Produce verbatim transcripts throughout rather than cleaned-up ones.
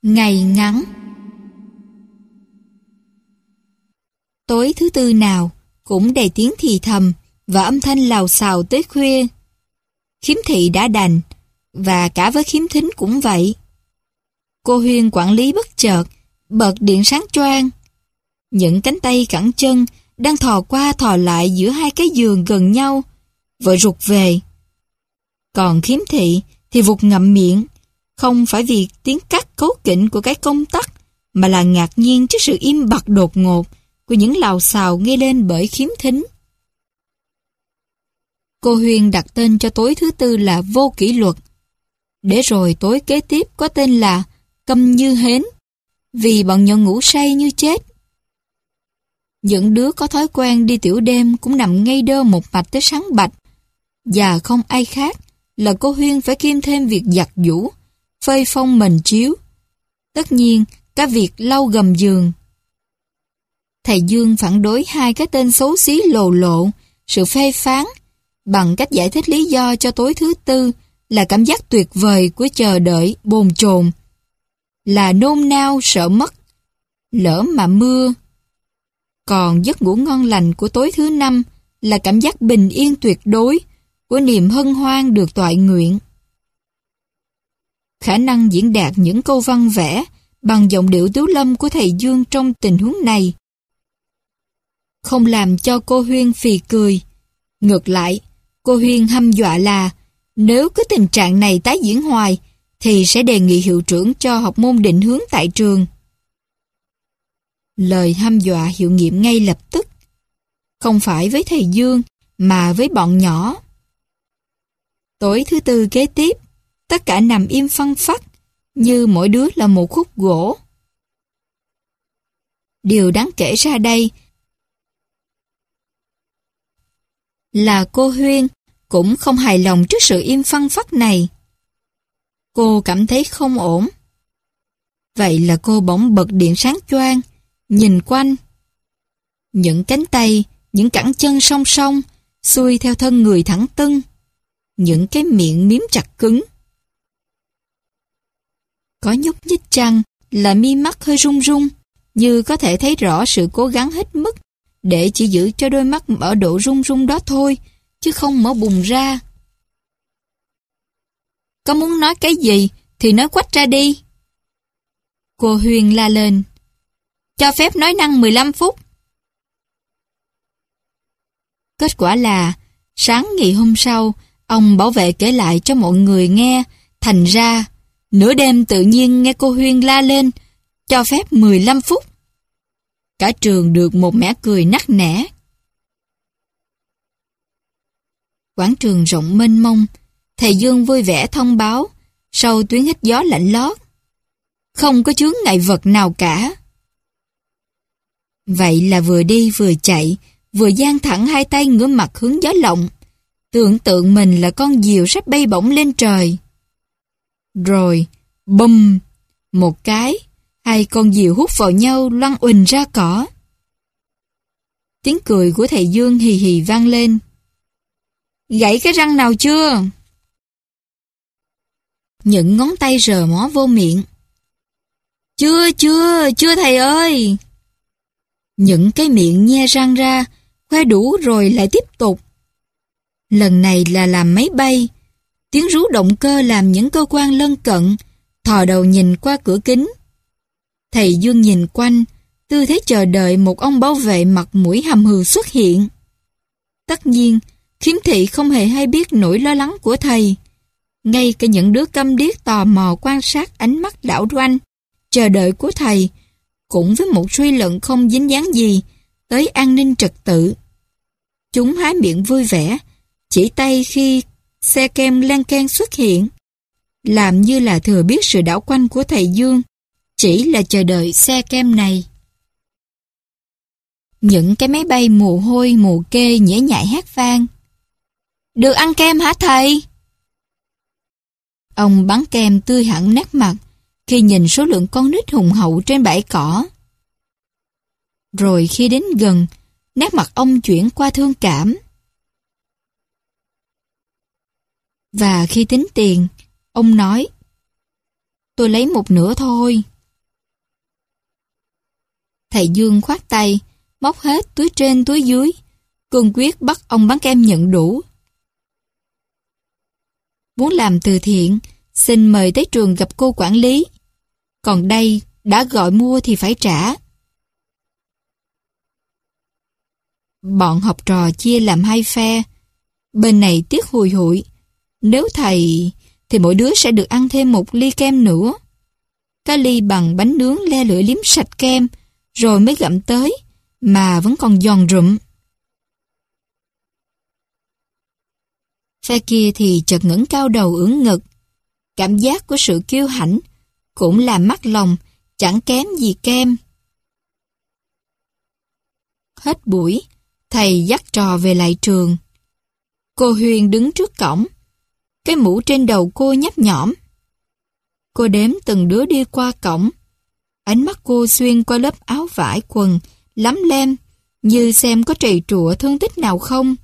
Ngày ngắn. Tối thứ tư nào cũng đầy tiếng thì thầm và âm thanh lào xào tới khuya. Khiếm thị đã đành, và cả với khiếm thính cũng vậy. Cô Huyên quản lý bất chợt bật điện sáng choang. Những cánh tay cẳng chân đang thò qua thò lại giữa hai cái giường gần nhau, vội rụt về. Còn khiếm thị thì vụt ngậm miệng, không phải vì tiếng cắt cấu kỉnh của cái công tắc, mà là ngạc nhiên trước sự im bặt đột ngột của những lào xào nghe lên bởi khiếm thính. Cô Huyên đặt tên cho tối thứ tư là vô kỷ luật, để rồi tối kế tiếp có tên là câm như hến, vì bọn nhỏ ngủ say như chết. Những đứa có thói quen đi tiểu đêm cũng nằm ngay đơ một mạch tới sáng bạch, và không ai khác là cô Huyên phải kiêm thêm việc giặt giũ, phơi phông mền chiếu, tất nhiên cả việc lau gầm giường. Thầy Dương phản đối hai cái tên xấu xí lồ lộ sự phê phán bằng cách giải thích lý do cho tối thứ tư là cảm giác tuyệt vời của chờ đợi bồn chồn, là nôn nao sợ mất lỡ mà mưa. Còn giấc ngủ ngon lành của tối thứ năm là cảm giác bình yên tuyệt đối của niềm hân hoan được toại nguyện. Khả năng diễn đạt những câu văn vẽ bằng giọng điệu tiếu lâm của thầy Dương trong tình huống này không làm cho cô Huyên phì cười. Ngược lại, cô Huyên hăm dọa là nếu cứ tình trạng này tái diễn hoài thì sẽ đề nghị hiệu trưởng cho học môn định hướng tại trường. Lời hăm dọa hiệu nghiệm ngay lập tức, không phải với thầy Dương mà với bọn nhỏ. Tối thứ tư kế tiếp, tất cả nằm im phăng phắc, như mỗi đứa là một khúc gỗ. Điều đáng kể ra đây là cô Huyên cũng không hài lòng trước sự im phăng phắc này. Cô cảm thấy không ổn. Vậy là cô bỗng bật điện sáng choang, nhìn quanh. Những cánh tay, những cẳng chân song song, xuôi theo thân người thẳng tưng. Những cái miệng miếm chặt cứng. Có nhúc nhích chăng là mi mắt hơi rung rung, như có thể thấy rõ sự cố gắng hết mức để chỉ giữ cho đôi mắt ở độ rung rung đó thôi, chứ không mở bùng ra. Có muốn nói cái gì thì nói quách ra đi. Cô Huyên la lên. Cho phép nói năng mười lăm phút. Kết quả là, sáng ngày hôm sau, ông bảo vệ kể lại cho mọi người nghe, thành ra, nửa đêm tự nhiên nghe cô Huyên la lên, cho phép mười lăm phút. Cả trường được một mẻ cười nắc nẻ. Quảng trường rộng mênh mông, thầy Dương vui vẻ thông báo, sau tuyến hít gió lạnh lót. Không có chướng ngại vật nào cả. Vậy là vừa đi vừa chạy, vừa dang thẳng hai tay ngửa mặt hướng gió lộng, tưởng tượng mình là con diều sắp bay bổng lên trời. Rồi, bùm, một cái, hai con diều hút vào nhau loang uỳnh ra cỏ. Tiếng cười của thầy Dương hì hì vang lên. Gãy cái răng nào chưa? Những ngón tay rờ mó vô miệng. Chưa, chưa, chưa thầy ơi. Những cái miệng nhe răng ra, khoe đủ rồi lại tiếp tục. Lần này là làm máy bay. Tiếng rú động cơ làm những cơ quan lân cận thò đầu nhìn qua cửa kính. Thầy Dương nhìn quanh, tư thế chờ đợi một ông bảo vệ mặt mũi hầm hừ xuất hiện. Tất nhiên, khiếm thị không hề hay biết nỗi lo lắng của thầy. Ngay cả những đứa câm điếc tò mò quan sát ánh mắt đảo đoanh, chờ đợi của thầy, cũng với một suy luận không dính dáng gì tới an ninh trật tự. Chúng há miệng vui vẻ, chỉ tay khi xe kem len keng xuất hiện, làm như là thừa biết sự đảo quanh của thầy Dương chỉ là chờ đợi xe kem này. Những cái máy bay mồ hôi mồ kê nhễ nhại hát vang. Được ăn kem hả thầy? Ông bắn kem tươi hẳn nét mặt khi nhìn số lượng con nít hùng hậu trên bãi cỏ. Rồi khi đến gần, nét mặt ông chuyển qua thương cảm. Và khi tính tiền, ông nói, tôi lấy một nửa thôi. Thầy Dương khoát tay, móc hết túi trên túi dưới, cương quyết bắt ông bán kem nhận đủ. Muốn làm từ thiện, xin mời tới trường gặp cô quản lý. Còn đây, đã gọi mua thì phải trả. Bọn học trò chia làm hai phe. Bên này tiếc hùi hụi. Nếu thầy, thì mỗi đứa sẽ được ăn thêm một ly kem nữa. Cái ly bằng bánh nướng le lưỡi liếm sạch kem, rồi mới gặm tới, mà vẫn còn giòn rụm. Phe kia thì chợt ngẩng cao đầu ưỡn ngực. Cảm giác của sự kiêu hãnh cũng làm mắc lòng, chẳng kém gì kem. Hết buổi, thầy dắt trò về lại trường. Cô Huyền đứng trước cổng. Cái mũ trên đầu cô nhấp nhõm. Cô đếm từng đứa đi qua cổng. Ánh mắt cô xuyên qua lớp áo vải quần, lắm lem, như xem có trầy trụa thương tích nào không.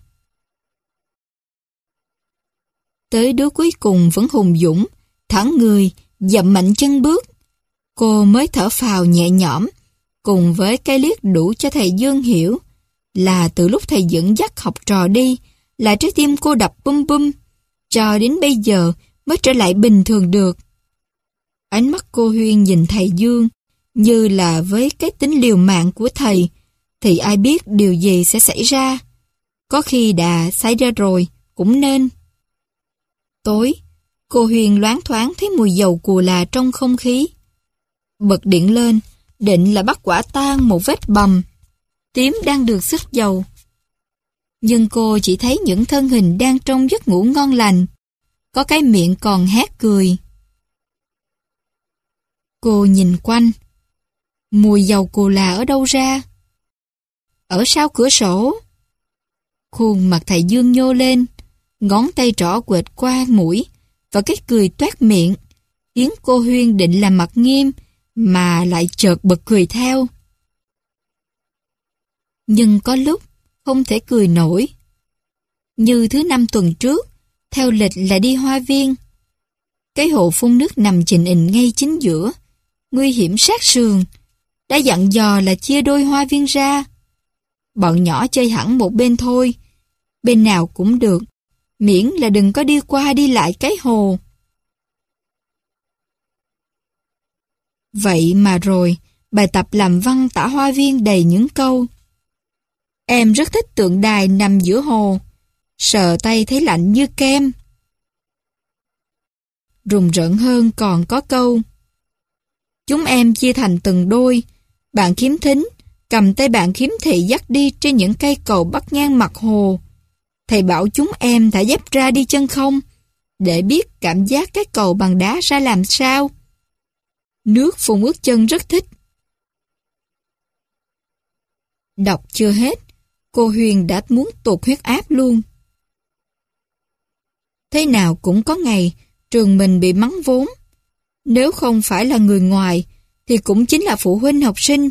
Tới đứa cuối cùng vẫn hùng dũng, thẳng người, dậm mạnh chân bước. Cô mới thở phào nhẹ nhõm, cùng với cái liếc đủ cho thầy Dương hiểu là từ lúc thầy dẫn dắt học trò đi, là trái tim cô đập bum bum, cho đến bây giờ mới trở lại bình thường được. Ánh mắt cô Huyên nhìn thầy Dương, như là với cái tính liều mạng của thầy, thì ai biết điều gì sẽ xảy ra. Có khi đã xảy ra rồi, cũng nên. Tối, cô Huyền loáng thoáng thấy mùi dầu cù là trong không khí. Bật điện lên, định là bắt quả tang một vết bầm. Tím đang được xức dầu. Nhưng cô chỉ thấy những thân hình đang trong giấc ngủ ngon lành. Có cái miệng còn hét cười. Cô nhìn quanh. Mùi dầu cù là ở đâu ra? Ở sau cửa sổ. Khuôn mặt thầy Dương nhô lên, ngón tay trỏ quệt qua mũi, và cái cười toét miệng, khiến cô Huyên định làm mặt nghiêm, mà lại chợt bật cười theo. Nhưng có lúc không thể cười nổi. Như thứ năm tuần trước, theo lịch là đi hoa viên. Cái hồ phun nước nằm chình ình ngay chính giữa, nguy hiểm sát sườn. Đã dặn dò là chia đôi hoa viên ra. Bọn nhỏ chơi hẳn một bên thôi, bên nào cũng được, miễn là đừng có đi qua đi lại cái hồ. Vậy mà rồi, bài tập làm văn tả hoa viên đầy những câu. Em rất thích tượng đài nằm giữa hồ, sờ tay thấy lạnh như kem. Rùng rợn hơn còn có câu. Chúng em chia thành từng đôi, bạn khiếm thính cầm tay bạn khiếm thị dắt đi trên những cây cầu bắc ngang mặt hồ. Thầy bảo chúng em thả dép ra đi chân không, để biết cảm giác cái cầu bằng đá ra làm sao. Nước phun ướt chân rất thích. Đọc chưa hết, cô Huyền đã muốn tụt huyết áp luôn. Thế nào cũng có ngày trường mình bị mắng vốn. Nếu không phải là người ngoài thì cũng chính là phụ huynh học sinh.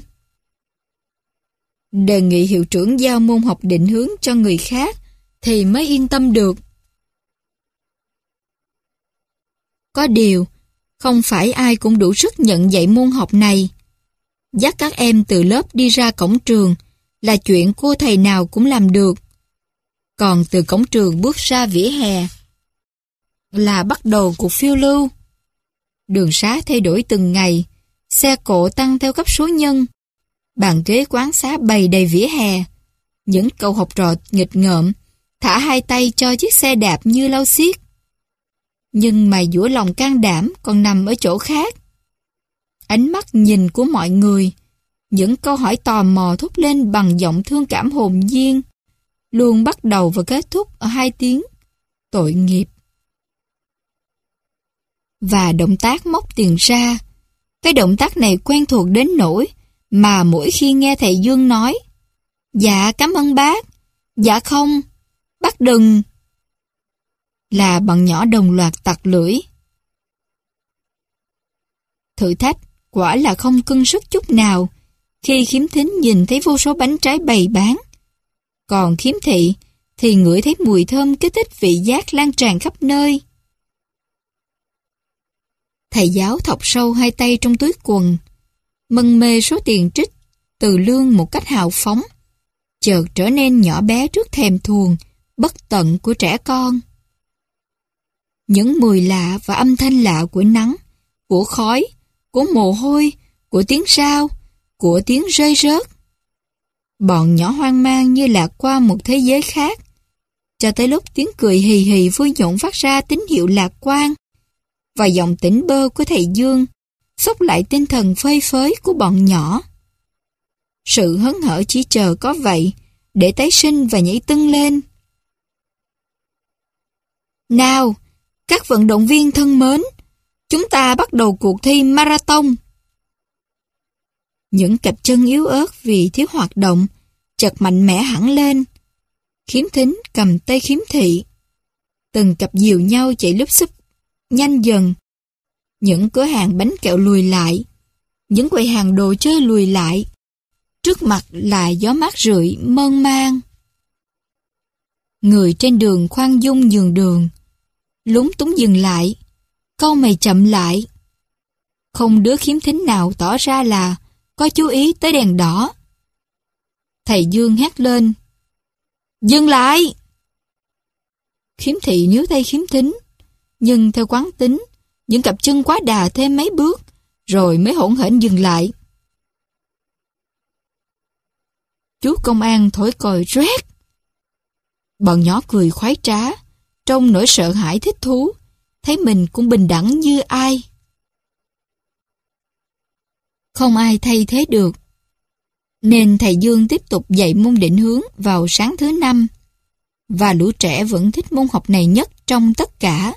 Đề nghị hiệu trưởng giao môn học định hướng cho người khác thì mới yên tâm được. Có điều, không phải ai cũng đủ sức nhận dạy môn học này. Dắt các em từ lớp đi ra cổng trường là chuyện cô thầy nào cũng làm được. Còn từ cổng trường bước ra vỉa hè là bắt đầu cuộc phiêu lưu. Đường xá thay đổi từng ngày, xe cộ tăng theo cấp số nhân, bàn ghế quán xá bày đầy vỉa hè. Những cậu học trò nghịch ngợm thả hai tay cho chiếc xe đạp như lau xiết. Nhưng mà giữa lòng can đảm còn nằm ở chỗ khác. Ánh mắt nhìn của mọi người, những câu hỏi tò mò thốt lên bằng giọng thương cảm hồn nhiên, luôn bắt đầu và kết thúc ở hai tiếng tội nghiệp. Và động tác móc tiền ra. Cái động tác này quen thuộc đến nỗi mà mỗi khi nghe thầy Dương nói dạ cảm ơn bác, dạ không, bác đừng, là bọn nhỏ đồng loạt tặc lưỡi. Thử thách quả là không cưng sức chút nào khi khiếm thính nhìn thấy vô số bánh trái bày bán. Còn khiếm thị thì ngửi thấy mùi thơm kích thích vị giác lan tràn khắp nơi. Thầy giáo thọc sâu hai tay trong túi quần, mân mê số tiền trích từ lương một cách hào phóng, chợt trở nên nhỏ bé trước thèm thuồng, bất tận của trẻ con. Những mùi lạ và âm thanh lạ của nắng, của khói, của mồ hôi, của tiếng sao, của tiếng rơi rớt. Bọn nhỏ hoang mang như lạc qua một thế giới khác, cho tới lúc tiếng cười hì hì vui nhộn phát ra tín hiệu lạc quan, và giọng tỉnh bơ của thầy Dương xúc lại tinh thần phơi phới của bọn nhỏ. Sự hớn hở chỉ chờ có vậy để tái sinh và nhảy tưng lên. Nào, các vận động viên thân mến, chúng ta bắt đầu cuộc thi marathon. Những cặp chân yếu ớt vì thiếu hoạt động chợt mạnh mẽ hẳn lên. Khiếm thính cầm tay khiếm thị. Từng cặp dìu nhau chạy lúp xúp nhanh dần. Những cửa hàng bánh kẹo lùi lại. Những quầy hàng đồ chơi lùi lại. Trước mặt là gió mát rượi mơn man. Người trên đường khoan dung nhường đường. Lúng túng dừng lại. Cau mày chậm lại. Không đứa khiếm thính nào tỏ ra là có chú ý tới đèn đỏ. Thầy Dương hét lên. Dừng lại! Khiếm thị níu tay khiếm thính, nhưng theo quán tính, những cặp chân quá đà thêm mấy bước, rồi mới hỗn hển dừng lại. Chú công an thổi còi rét. Bọn nhỏ cười khoái trá, trong nỗi sợ hãi thích thú, thấy mình cũng bình đẳng như ai. Không ai thay thế được. Nên thầy Dương tiếp tục dạy môn định hướng vào sáng thứ năm, và lũ trẻ vẫn thích môn học này nhất trong tất cả.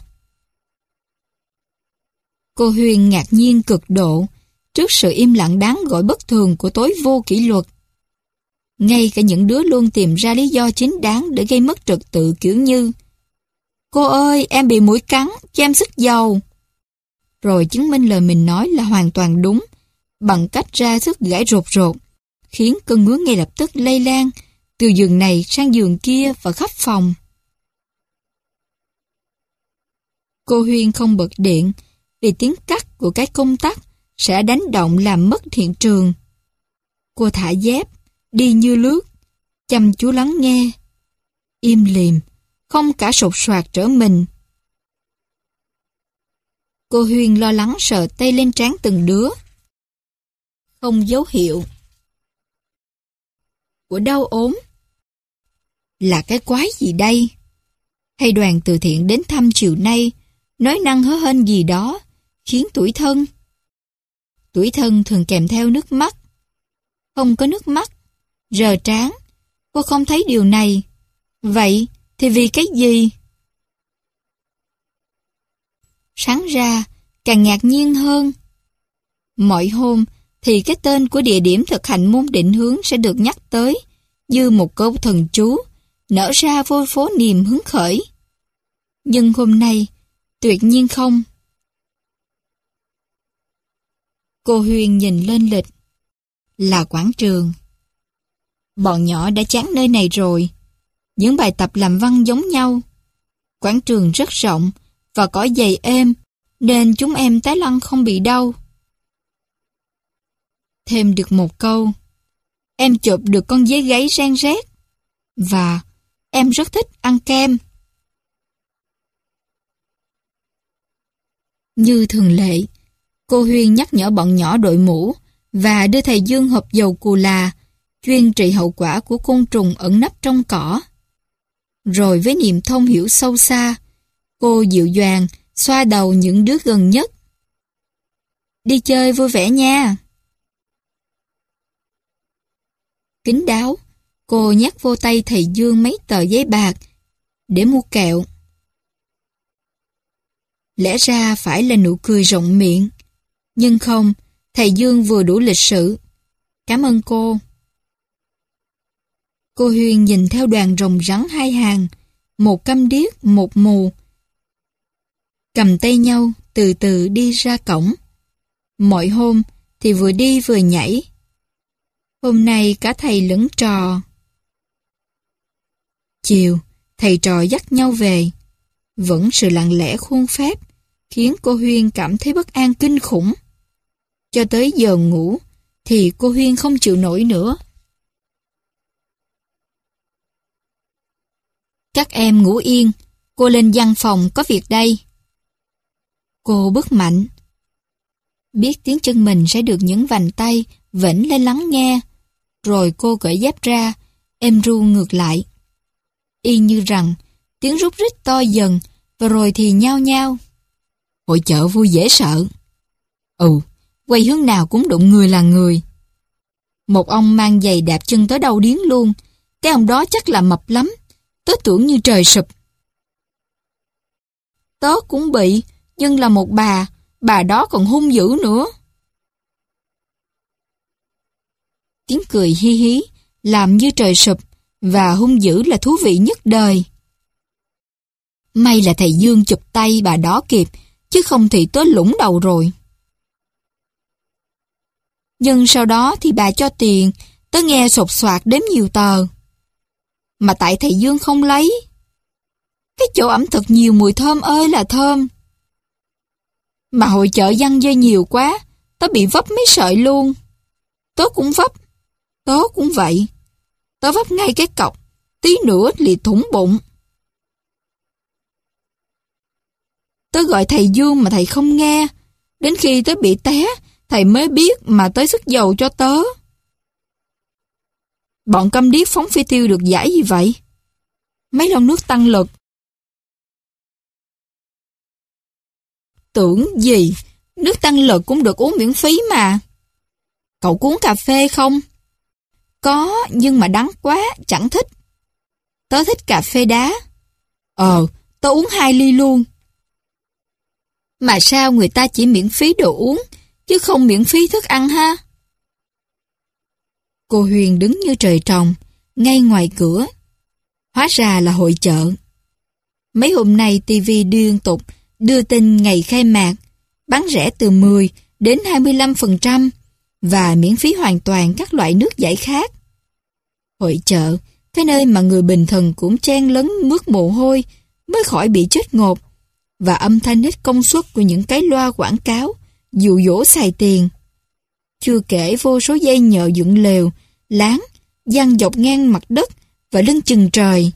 Cô Huyền ngạc nhiên cực độ trước sự im lặng đáng gọi bất thường của tối vô kỷ luật. Ngay cả những đứa luôn tìm ra lý do chính đáng để gây mất trật tự kiểu như cô ơi, em bị muỗi cắn, cho em sức dầu. Rồi chứng minh lời mình nói là hoàn toàn đúng, bằng cách ra sức gãi rột rột, khiến cơn ngứa ngay lập tức lây lan từ giường này sang giường kia và khắp phòng. Cô Huyên không bật điện vì tiếng cắt của cái công tắc sẽ đánh động làm mất hiện trường. Cô thả dép, đi như lướt, chăm chú lắng nghe, im lìm, không cả sột soạt trở mình. Cô Huyên lo lắng sờ tay lên trán từng đứa. Không dấu hiệu của đau ốm. Là cái quái gì đây? Hay đoàn từ thiện đến thăm chiều nay nói năng hớ hênh gì đó khiến tủi thân? Tủi thân thường kèm theo nước mắt. Không có nước mắt, rờ trán, cô không thấy điều này. Vậy thì vì cái gì? Sáng ra càng ngạc nhiên hơn. Mọi hôm thì cái tên của địa điểm thực hành môn định hướng sẽ được nhắc tới như một câu thần chú nở ra vô phố niềm hứng khởi. Nhưng hôm nay tuyệt nhiên không. Cô Huyền nhìn lên lịch. Là quảng trường. Bọn nhỏ đã chán nơi này rồi. Những bài tập làm văn giống nhau. Quảng trường rất rộng và cỏ dày êm nên chúng em té lăn không bị đau. Thêm được một câu. Em chụp được con dế gáy ren rét. Và em rất thích ăn kem. Như thường lệ, cô Huyên nhắc nhở bọn nhỏ đội mũ và đưa thầy Dương hộp dầu cù là chuyên trị hậu quả của côn trùng ẩn nấp trong cỏ. Rồi với niềm thông hiểu sâu xa, cô dịu dàng xoa đầu những đứa gần nhất. Đi chơi vui vẻ nha. Kín đáo, cô nhét vô tay thầy Dương mấy tờ giấy bạc để mua kẹo. Lẽ ra phải là nụ cười rộng miệng, nhưng không, thầy Dương vừa đủ lịch sự. Cảm ơn cô. Cô Huyền nhìn theo đoàn rồng rắn hai hàng, một câm điếc, một mù, cầm tay nhau từ từ đi ra cổng. Mọi hôm thì vừa đi vừa nhảy. Hôm nay cả thầy lẫn trò. Chiều, thầy trò dắt nhau về. Vẫn sự lặng lẽ khuôn phép khiến cô Huyên cảm thấy bất an kinh khủng. Cho tới giờ ngủ thì cô Huyên không chịu nổi nữa. Các em ngủ yên, cô lên văn phòng có việc đây. Cô bước mạnh. Biết tiếng chân mình sẽ được những vành tay vểnh lên lắng nghe, rồi cô cởi dép ra, êm ru ngược lại. Y như rằng tiếng rút rít to dần, và rồi thì nhao nhao. Hội chợ vui dễ sợ. Ừ, quay hướng nào cũng đụng người là người. Một ông mang giày đạp chân tới đâu điếng luôn. Cái ông đó chắc là mập lắm, tớ tưởng như trời sụp. Tớ cũng bị, nhưng là một bà, bà đó còn hung dữ nữa. Tiếng cười hi hí, làm như trời sụp, và hung dữ là thú vị nhất đời. May là thầy Dương chụp tay bà đó kịp, chứ không thì tớ lủng đầu rồi. Nhưng sau đó thì bà cho tiền, tớ nghe sột soạt đếm nhiều tờ. Mà tại thầy Dương không lấy. Cái chỗ ẩm thực nhiều mùi thơm ơi là thơm. Mà hội chợ văng dơi nhiều quá, tớ bị vấp mấy sợi luôn. Tớ cũng vấp. Tớ cũng vậy. Tớ vấp ngay cái cọc, tí nữa liệt thủng bụng. Tớ gọi thầy Dương mà thầy không nghe. Đến khi tớ bị té, thầy mới biết mà tới sức dầu cho tớ. Bọn câm điếc phóng phi tiêu được giải gì vậy? Mấy lon nước tăng lực. Tưởng gì, nước tăng lực cũng được uống miễn phí mà. Cậu có uống cà phê không? Có, nhưng mà đắng quá, chẳng thích. Tớ thích cà phê đá. Ờ, tớ uống hai ly luôn. Mà sao người ta chỉ miễn phí đồ uống, chứ không miễn phí thức ăn ha? Cô Huyền đứng như trời trồng, ngay ngoài cửa. Hóa ra là hội chợ. Mấy hôm nay ti vi liên tục đưa tin ngày khai mạc, bán rẻ từ mười đến hai mươi lăm phần trăm và miễn phí hoàn toàn các loại nước giải khát. Hội chợ, cái nơi mà người bình thường cũng chen lấn mướt mồ hôi mới khỏi bị chết ngột, và âm thanh hết công suất của những cái loa quảng cáo dụ dỗ xài tiền. Chưa kể vô số dây nhợ dựng lều, láng, giăng dọc ngang mặt đất và lưng chừng trời.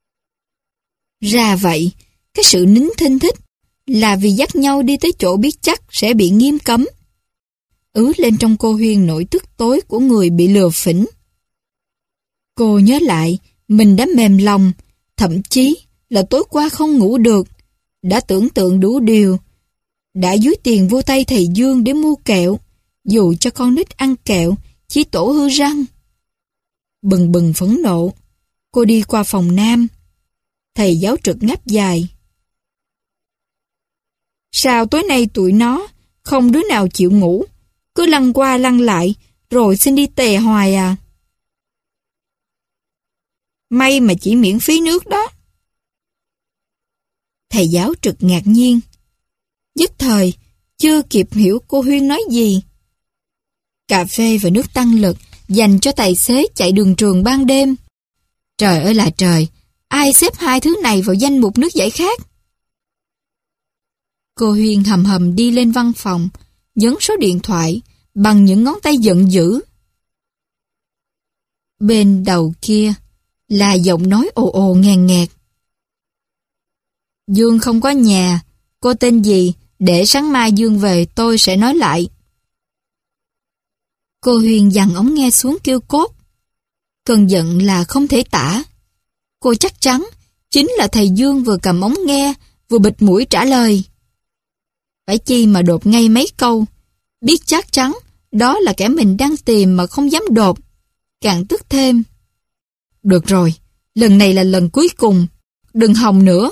Ra vậy, cái sự nín thinh thích là vì dắt nhau đi tới chỗ biết chắc sẽ bị nghiêm cấm. Ứ lên trong cô Huyên nỗi tức tối của người bị lừa phỉnh. Cô nhớ lại, mình đã mềm lòng, thậm chí là tối qua không ngủ được, đã tưởng tượng đủ điều, đã dúi tiền vô tay thầy Dương để mua kẹo, dù cho con nít ăn kẹo, chỉ tổ hư răng. Bừng bừng phẫn nộ, cô đi qua phòng nam. Thầy giáo trực ngáp dài. Sao tối nay tụi nó không đứa nào chịu ngủ, cứ lăn qua lăn lại, rồi xin đi tè hoài à? May mà chỉ miễn phí nước đó. Thầy giáo trực ngạc nhiên. Nhất thời, chưa kịp hiểu cô Huyên nói gì. Cà phê và nước tăng lực dành cho tài xế chạy đường trường ban đêm. Trời ơi là trời, ai xếp hai thứ này vào danh mục nước giải khát? Cô Huyên hầm hầm đi lên văn phòng, nhấn số điện thoại bằng những ngón tay giận dữ. Bên đầu kia là giọng nói ồ ồ ngàn nghẹt. Dương không có nhà, cô tên gì, để sáng mai Dương về tôi sẽ nói lại. Cô Huyền dằn ống nghe xuống kêu cốt. Cơn giận là không thể tả. Cô chắc chắn chính là thầy Dương vừa cầm ống nghe, vừa bịt mũi trả lời. Phải chi mà đột ngay mấy câu, biết chắc chắn đó là kẻ mình đang tìm mà không dám đột, càng tức thêm. Được rồi, lần này là lần cuối cùng, đừng hòng nữa.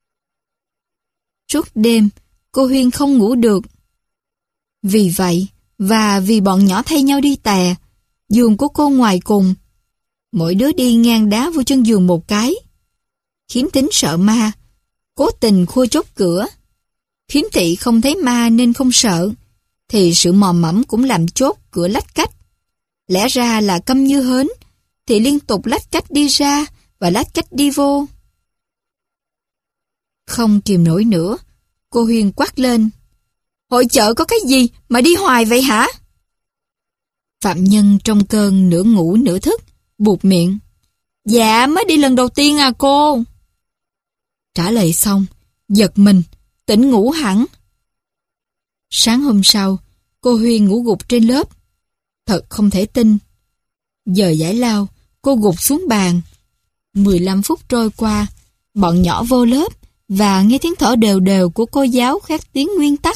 Suốt đêm, cô Huyên không ngủ được. Vì vậy, và vì bọn nhỏ thay nhau đi tè, giường của cô ngoài cùng, mỗi đứa đi ngang đá vô chân giường một cái. Khiếm Thính sợ ma, cố tình khua chốt cửa. Khiếm Thị không thấy ma nên không sợ, thì sự mò mẫm cũng làm chốt cửa lách cách. Lẽ ra là câm như hến, thì liên tục lách cách đi ra và lách cách đi vô. Không kìm nổi nữa, cô Huyên quát lên. Hội chợ có cái gì mà đi hoài vậy hả? Phạm Nhân trong cơn nửa ngủ nửa thức, buột miệng. Dạ, mới đi lần đầu tiên à cô. Trả lời xong, giật mình, tỉnh ngủ hẳn. Sáng hôm sau, cô Huyên ngủ gục trên lớp. Thật không thể tin. Giờ giải lao, cô gục xuống bàn. mười lăm phút trôi qua, bọn nhỏ vô lớp và nghe tiếng thở đều đều của cô giáo khác tiếng nguyên tắc.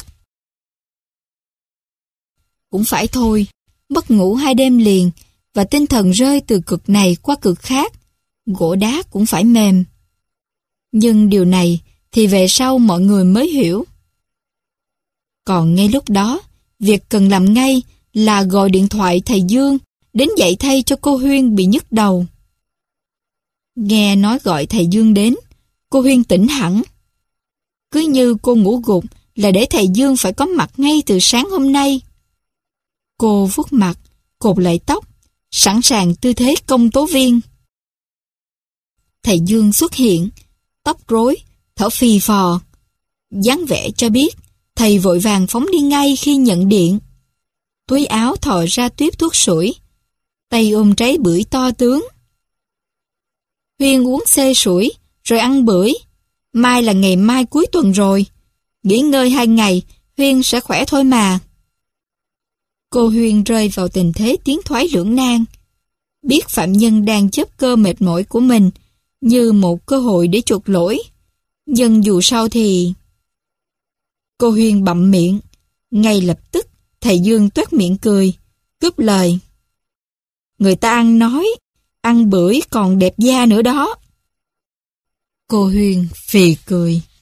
Cũng phải thôi, mất ngủ hai đêm liền và tinh thần rơi từ cực này qua cực khác, gỗ đá cũng phải mềm. Nhưng điều này thì về sau mọi người mới hiểu. Còn ngay lúc đó, việc cần làm ngay là gọi điện thoại thầy Dương đến dạy thay cho cô Huyên bị nhức đầu. Nghe nói gọi thầy Dương đến, cô Huyên tỉnh hẳn. Cứ như cô ngủ gục là để thầy Dương phải có mặt ngay từ sáng hôm nay. Cô vuốt mặt, cột lại tóc, sẵn sàng tư thế công tố viên. Thầy Dương xuất hiện, tóc rối, thở phì phò. Dáng vẻ cho biết, thầy vội vàng phóng đi ngay khi nhận điện. Túi áo thò ra tuýp thuốc sủi, tay ôm trái bưởi to tướng. Huyên uống xê sủi, rồi ăn bưởi. Mai là ngày mai cuối tuần rồi. Nghỉ ngơi hai ngày, Huyên sẽ khỏe thôi mà. Cô Huyên rơi vào tình thế tiến thoái lưỡng nan. Biết phạm nhân đang chấp cơ mệt mỏi của mình như một cơ hội để chuộc lỗi. Nhưng dù sao thì... Cô Huyên bậm miệng. Ngay lập tức, thầy Dương toét miệng cười, cướp lời. Người ta ăn nói, ăn bưởi còn đẹp da nữa đó. Cô Huyên phì cười.